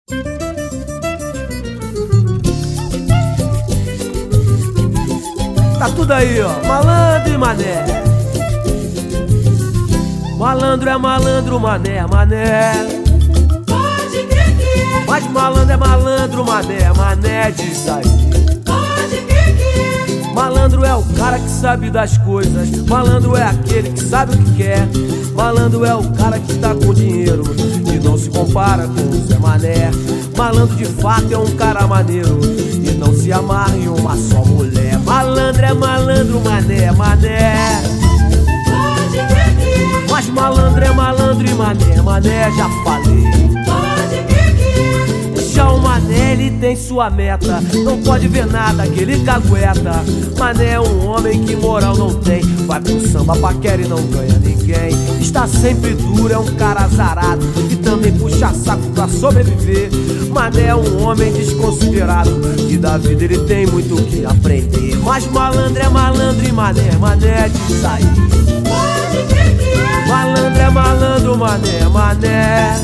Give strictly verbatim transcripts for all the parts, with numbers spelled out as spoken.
Tá tudo aí, ó, malandro e mané. Malandro é malandro, mané, mané. Pode crer que é. Mas malandro é malandro, mané, mané, diz aí. Pode crer que é. Malandro é o cara que sabe das coisas. Malandro é aquele que sabe o que quer. Malandro é o cara que tá com dinheiro e não se compara com o Zé Mané. Malandro de fato é um cara maneiro e não se amarra em uma só mulher. Malandro é malandro, mané, mané. Pode crer que é. Mas malandro é malandro e mané, mané, já falei. Pode crer que é. Já o mané, ele tem sua meta, não pode ver nada que ele cagueta. Mané é um homem que moral não tem, vai pro samba, paquera e não ganha ninguém. Está sempre duro, é um cara azarado e também puxa saco pra sobreviver. Mané é um homem desconsiderado e da vida ele tem muito o que aprender. Mas malandro é malandro e mané, mané, diz aí. Pode crer que é. Malandro é malandro, mané, mané.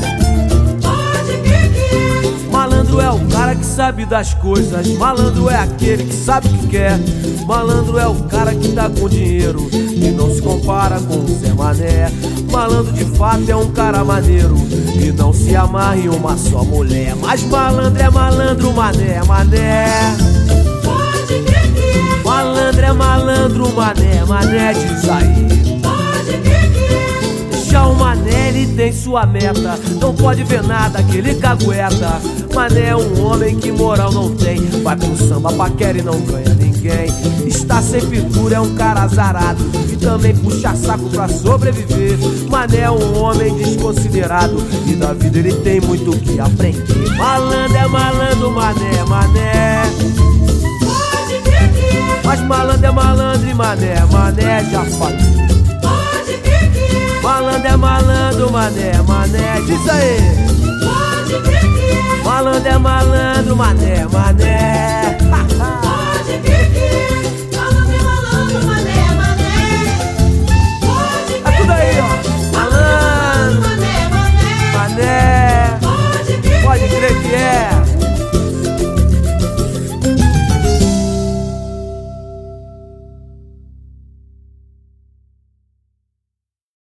Pode crer que é. Malandro é o cara que sabe das coisas. Malandro é aquele que sabe o que quer. Malandro é o cara que tá com dinheiro e não se compara com o Zé Mané. Malandro de fato é um cara maneiro e não se amarra em uma só mulher. Mas malandro é malandro, mané, mané. Pode crer que é. Malandro é malandro, mané, mané, diz aí. Pode crer que é. Já o mané, ele tem sua meta, não pode ver nada que ele cagueta. Mané é um homem que moral não tem, vai pro samba, paquera e não ganha ninguém. Está sempre duro, é um cara azarado e também puxa saco pra sobreviver. Mané é um homem desconsiderado e da vida ele tem muito o que aprender. Malandro é malandro, mané, mané. Pode crer que é. Mas malandro é malandro e mané, mané, já falei. Pode crer que é. Malandro é malandro, mané, mané, diz aí. Pode crer que é. Malandro é malandro, mané, mané.